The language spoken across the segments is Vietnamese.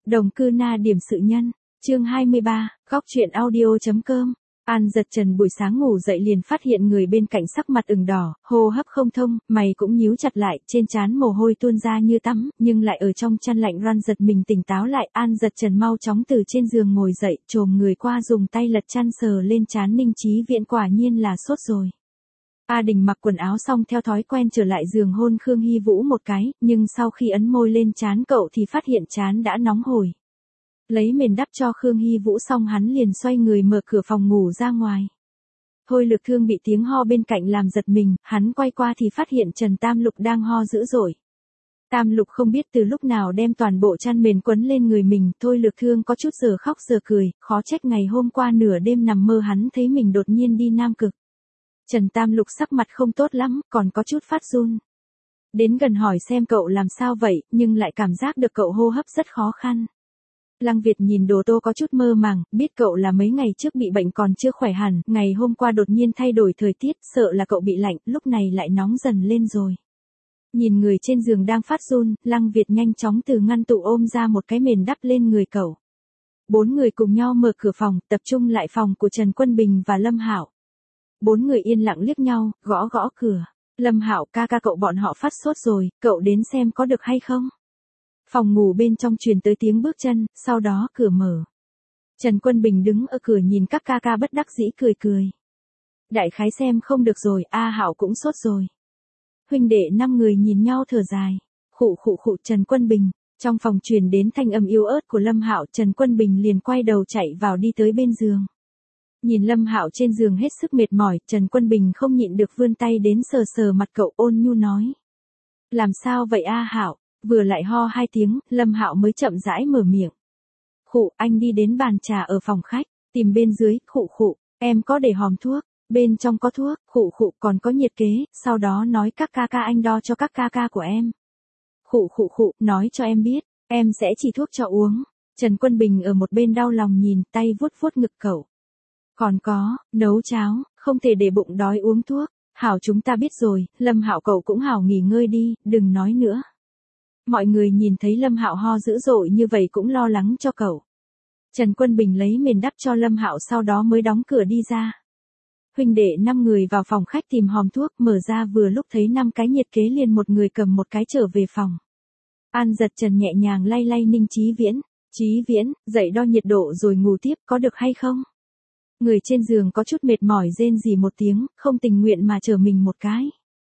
Đồng cư na điểm sự nhân, chương 23, góc truyện audio.com. An Dật Trần buổi sáng ngủ dậy liền phát hiện người bên cạnh sắc mặt ửng đỏ, hô hấp không thông, mày cũng nhíu chặt lại, trên trán mồ hôi tuôn ra như tắm, nhưng lại ở trong chăn lạnh ran giật mình tỉnh táo lại. An Dật Trần mau chóng từ trên giường ngồi dậy, chồm người qua dùng tay lật chăn sờ lên trán Ninh Chí Viễn, quả nhiên là sốt rồi. A Đình mặc quần áo xong theo thói quen trở lại giường hôn Khương Hy Vũ một cái, nhưng sau khi ấn môi lên trán cậu thì phát hiện trán đã nóng hổi. Lấy mền đắp cho Khương Hy Vũ xong hắn liền xoay người mở cửa phòng ngủ ra ngoài. Thôi Lực Thương bị tiếng ho bên cạnh làm giật mình, hắn quay qua thì phát hiện Trần Tam Lục đang ho dữ dội. Tam Lục không biết từ lúc nào đem toàn bộ chăn mền quấn lên người mình, Thôi Lực Thương có chút giờ khóc giờ cười, khó trách ngày hôm qua nửa đêm nằm mơ hắn thấy mình đột nhiên đi Nam Cực. Trần Tam Lục sắc mặt không tốt lắm, còn có chút phát run. Đến gần hỏi xem cậu làm sao vậy, nhưng lại cảm giác được cậu hô hấp rất khó khăn. Lăng Việt nhìn Đồ Tô có chút mơ màng, biết cậu là mấy ngày trước bị bệnh còn chưa khỏe hẳn, ngày hôm qua đột nhiên thay đổi thời tiết, sợ là cậu bị lạnh, lúc này lại nóng dần lên rồi. Nhìn người trên giường đang phát run, Lăng Việt nhanh chóng từ ngăn tủ ôm ra một cái mền đắp lên người cậu. Bốn người cùng nhau mở cửa phòng, tập trung lại phòng của Trần Quân Bình và Lâm Hạo. Bốn người yên lặng liếc nhau, gõ gõ cửa. Lâm Hạo ca cậu bọn họ phát sốt rồi, cậu đến xem có được hay không? Phòng ngủ bên trong truyền tới tiếng bước chân, sau đó cửa mở. Trần Quân Bình đứng ở cửa nhìn các ca bất đắc dĩ cười cười. Đại khái xem không được rồi, A Hạo cũng sốt rồi. Huynh đệ 5 người nhìn nhau thở dài. Khụ Trần Quân Bình. Trong phòng truyền đến thanh âm yếu ớt của Lâm Hạo, Trần Quân Bình liền quay đầu chạy vào đi tới bên giường. Nhìn Lâm Hạo trên giường hết sức mệt mỏi, Trần Quân Bình không nhịn được vươn tay đến sờ sờ mặt cậu, ôn nhu nói. Làm sao vậy A Hạo? Vừa lại ho 2 tiếng, Lâm Hạo mới chậm rãi mở miệng. Khụ, anh đi đến bàn trà ở phòng khách, tìm bên dưới, khụ, em có để hòm thuốc, bên trong có thuốc, khụ, còn có nhiệt kế, sau đó nói các ca anh đo cho các ca của em. Khụ, nói cho em biết, em sẽ chỉ thuốc cho uống. Trần Quân Bình ở một bên đau lòng nhìn, tay vuốt ngực cậu. Còn có, nấu cháo, không thể để bụng đói uống thuốc. Hảo, chúng ta biết rồi, Lâm Hạo cậu cũng hảo nghỉ ngơi đi, đừng nói nữa. Mọi người nhìn thấy Lâm Hạo ho dữ dội như vậy cũng lo lắng cho cậu. Trần Quân Bình lấy mền đắp cho Lâm Hạo sau đó mới đóng cửa đi ra. Huynh đệ 5 người vào phòng khách tìm hòm thuốc, mở ra vừa lúc thấy 5 cái nhiệt kế liền một người cầm một cái trở về phòng. An Dật Trần nhẹ nhàng lay Ninh Chí Viễn. Chí Viễn, dậy đo nhiệt độ rồi ngủ tiếp, có được hay không? Người trên giường có chút mệt mỏi rên rỉ một tiếng, không tình nguyện mà trở mình một cái.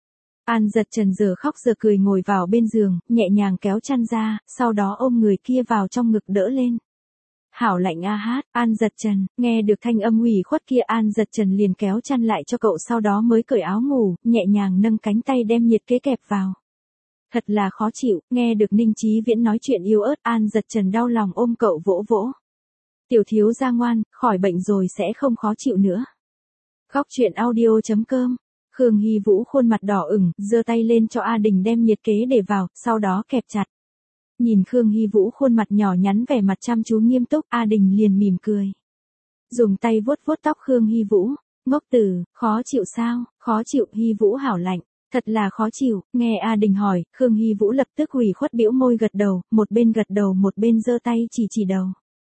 An Dật Trần giờ khóc giờ cười ngồi vào bên giường, nhẹ nhàng kéo chăn ra, sau đó ôm người kia vào trong ngực đỡ lên. Hảo lạnh a hát, An Dật Trần, nghe được thanh âm ủy khuất kia An Dật Trần liền kéo chăn lại cho cậu sau đó mới cởi áo ngủ, nhẹ nhàng nâng cánh tay đem nhiệt kế kẹp vào. Thật là khó chịu, nghe được Ninh Chí Viễn nói chuyện yếu ớt An Dật Trần đau lòng ôm cậu vỗ vỗ. Tiểu thiếu gia ngoan, khỏi bệnh rồi sẽ không khó chịu nữa. Góc truyện audio.com. Khương Hy Vũ khuôn mặt đỏ ửng, giơ tay lên cho A Đình đem nhiệt kế để vào, sau đó kẹp chặt. Nhìn Khương Hy Vũ khuôn mặt nhỏ nhắn vẻ mặt chăm chú nghiêm túc, A Đình liền mỉm cười. Dùng tay vuốt tóc Khương Hy Vũ, ngốc tử, khó chịu sao? Khó chịu, Hy Vũ hảo lạnh. Thật là khó chịu, nghe A Đình hỏi, Khương Hy Vũ lập tức hủy khuất bĩu môi gật đầu, một bên gật đầu một bên giơ tay chỉ đầu.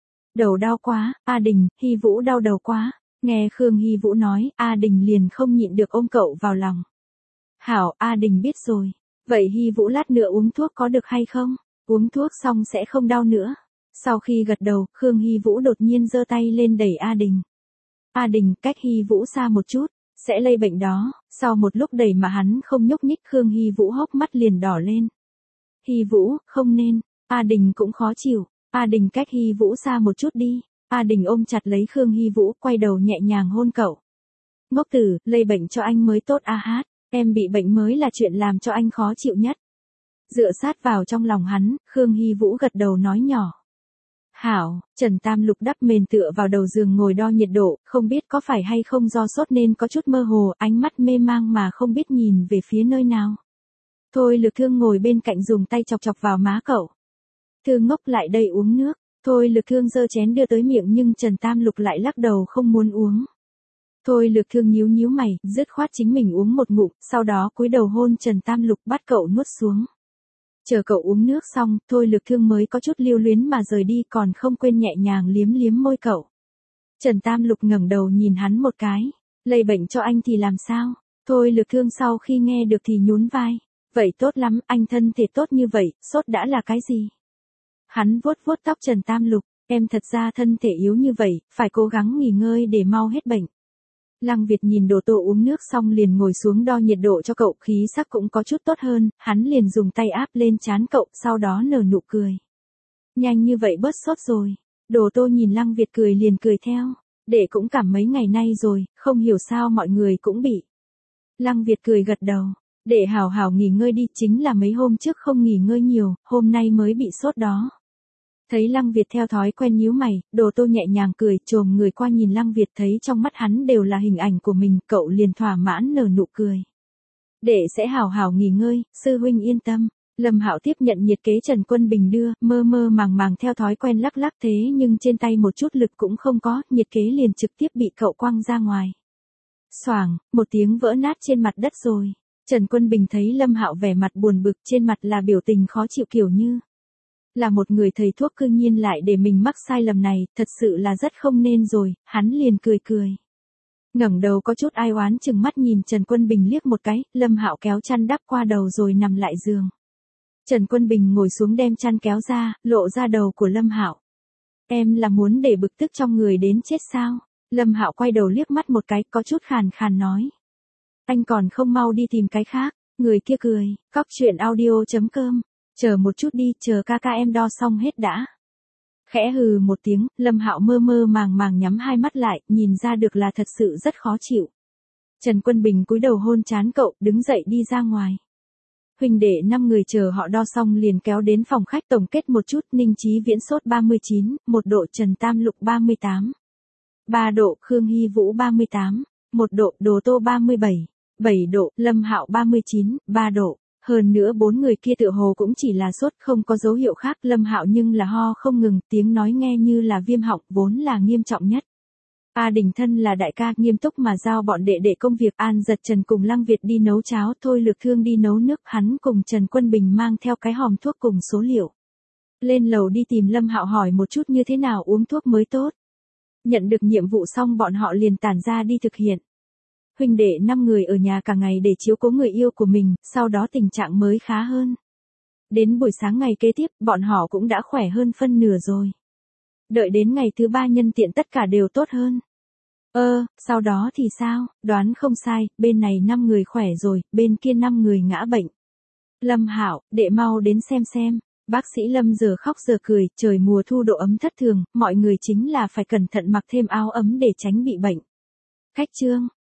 Đầu đau quá, A Đình, Hy Vũ đau đầu quá. Nghe Khương Hy Vũ nói, A Đình liền không nhịn được ôm cậu vào lòng. Hảo, A Đình biết rồi. Vậy Hy Vũ lát nữa uống thuốc có được hay không? Uống thuốc xong sẽ không đau nữa. Sau khi gật đầu, Khương Hy Vũ đột nhiên giơ tay lên đẩy A Đình. A Đình cách Hy Vũ xa một chút, sẽ lây bệnh đó. Sau một lúc đẩy mà hắn không nhúc nhích Khương Hy Vũ hốc mắt liền đỏ lên. Hy Vũ, không nên. A Đình cũng khó chịu. A Đình cách Hy Vũ xa một chút đi. A Đình ôm chặt lấy Khương Hy Vũ, quay đầu nhẹ nhàng hôn cậu. Ngốc tử, lây bệnh cho anh mới tốt a hát, em bị bệnh mới là chuyện làm cho anh khó chịu nhất. Dựa sát vào trong lòng hắn, Khương Hy Vũ gật đầu nói nhỏ. Hảo, Trần Tam Lục đắp mền tựa vào đầu giường ngồi đo nhiệt độ, không biết có phải hay không do sốt nên có chút mơ hồ, ánh mắt mê mang mà không biết nhìn về phía nơi nào. Thôi Lực Thương ngồi bên cạnh dùng tay chọc vào má cậu. Thương ngốc lại đây uống nước. Thôi Lực Thương giơ chén đưa tới miệng nhưng Trần Tam Lục lại lắc đầu không muốn uống. Thôi Lực Thương nhíu mày, dứt khoát chính mình uống một ngụm, sau đó cúi đầu hôn Trần Tam Lục bắt cậu nuốt xuống. Chờ cậu uống nước xong, Thôi Lực Thương mới có chút lưu luyến mà rời đi, còn không quên nhẹ nhàng liếm liếm môi cậu. Trần Tam Lục ngẩng đầu nhìn hắn một cái, lây bệnh cho anh thì làm sao? Thôi Lực Thương sau khi nghe được thì nhún vai, vậy tốt lắm, anh thân thể tốt như vậy, sốt đã là cái gì? Hắn vuốt vuốt tóc Trần Tam Lục, em thật ra thân thể yếu như vậy, phải cố gắng nghỉ ngơi để mau hết bệnh. Lăng Việt nhìn Đồ Tô uống nước xong liền ngồi xuống đo nhiệt độ cho cậu, khí sắc cũng có chút tốt hơn, hắn liền dùng tay áp lên trán cậu, sau đó nở nụ cười. Nhanh như vậy bớt sốt rồi. Đồ Tô nhìn Lăng Việt cười liền cười theo, đệ cũng cảm mấy ngày nay rồi, không hiểu sao mọi người cũng bị. Lăng Việt cười gật đầu, đệ hảo hảo nghỉ ngơi đi, chính là mấy hôm trước không nghỉ ngơi nhiều, hôm nay mới bị sốt đó. Thấy Lăng Việt theo thói quen nhíu mày, Đồ Tô nhẹ nhàng cười, chồm người qua nhìn Lăng Việt, thấy trong mắt hắn đều là hình ảnh của mình, cậu liền thỏa mãn nở nụ cười. Đệ sẽ hảo hảo nghỉ ngơi, sư huynh yên tâm. Lâm Hạo tiếp nhận nhiệt kế Trần Quân Bình đưa, mơ mơ màng màng theo thói quen lắc lắc, thế nhưng trên tay một chút lực cũng không có, nhiệt kế liền trực tiếp bị cậu quăng ra ngoài. Xoảng, một tiếng vỡ nát trên mặt đất rồi. Trần Quân Bình thấy Lâm Hạo vẻ mặt buồn bực, trên mặt là biểu tình khó chịu, kiểu như là một người thầy thuốc cư nhiên lại để mình mắc sai lầm này, thật sự là rất không nên rồi, hắn liền cười cười. Ngẩng đầu có chút ai oán chừng mắt nhìn Trần Quân Bình liếc một cái, Lâm Hạo kéo chăn đắp qua đầu rồi nằm lại giường. Trần Quân Bình ngồi xuống đem chăn kéo ra, lộ ra đầu của Lâm Hạo. Em là muốn để bực tức trong người đến chết sao? Lâm Hạo quay đầu liếc mắt một cái, có chút khàn khàn nói. Anh còn không mau đi tìm cái khác. Người kia cười, cóc truyện audio.com. Chờ một chút đi, chờ ca ca em đo xong hết đã. Khẽ hừ một tiếng, Lâm Hạo mơ mơ màng màng nhắm hai mắt lại, nhìn ra được là thật sự rất khó chịu. Trần Quân Bình cúi đầu hôn trán cậu, đứng dậy đi ra ngoài. Huynh đệ 5 người chờ họ đo xong liền kéo đến phòng khách tổng kết một chút, Ninh Chí Viễn sốt 39, 1 độ, Trần Tam Lục 38. 3 độ, Khương Hy Vũ 38. 1 độ, Đồ Tô 37. 7 độ, Lâm Hạo 39, 3 độ. Hơn nữa 4 người kia tựa hồ cũng chỉ là sốt, không có dấu hiệu khác, Lâm Hạo nhưng là ho không ngừng, tiếng nói nghe như là viêm họng, vốn là nghiêm trọng nhất. A Đình thân là đại ca, nghiêm túc mà giao bọn đệ đệ công việc, An Giật Trần cùng Lăng Việt đi nấu cháo, Thôi Lực Thương đi nấu nước, hắn cùng Trần Quân Bình mang theo cái hòm thuốc cùng số liệu. Lên lầu đi tìm Lâm Hạo hỏi một chút như thế nào uống thuốc mới tốt. Nhận được nhiệm vụ xong bọn họ liền tản ra đi thực hiện. Huynh đệ 5 người ở nhà cả ngày để chiếu cố người yêu của mình, sau đó tình trạng mới khá hơn. Đến buổi sáng ngày kế tiếp, bọn họ cũng đã khỏe hơn phân nửa rồi. Đợi đến ngày thứ 3 nhân tiện tất cả đều tốt hơn. Sau đó thì sao? Đoán không sai, bên này 5 người khỏe rồi, bên kia 5 người ngã bệnh. Lâm Hạo, đệ mau đến xem. Bác sĩ Lâm giờ khóc giờ cười, trời mùa thu độ ấm thất thường, mọi người chính là phải cẩn thận mặc thêm áo ấm để tránh bị bệnh. Khách trương,